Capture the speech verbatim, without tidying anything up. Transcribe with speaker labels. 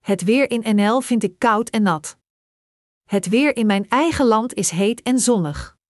Speaker 1: Het weer in N L vind ik koud en nat. Het weer in mijn eigen land is heet en zonnig.